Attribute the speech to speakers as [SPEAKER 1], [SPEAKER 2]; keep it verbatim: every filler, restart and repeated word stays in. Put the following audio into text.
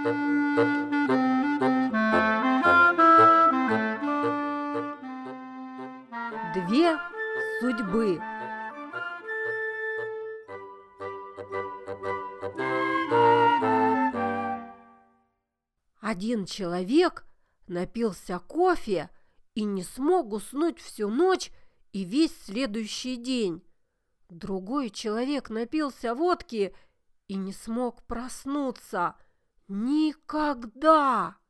[SPEAKER 1] Две судьбы. Один человек напился кофе и не смог уснуть всю ночь и весь следующий день. Другой человек напился водки и не смог проснуться никогда.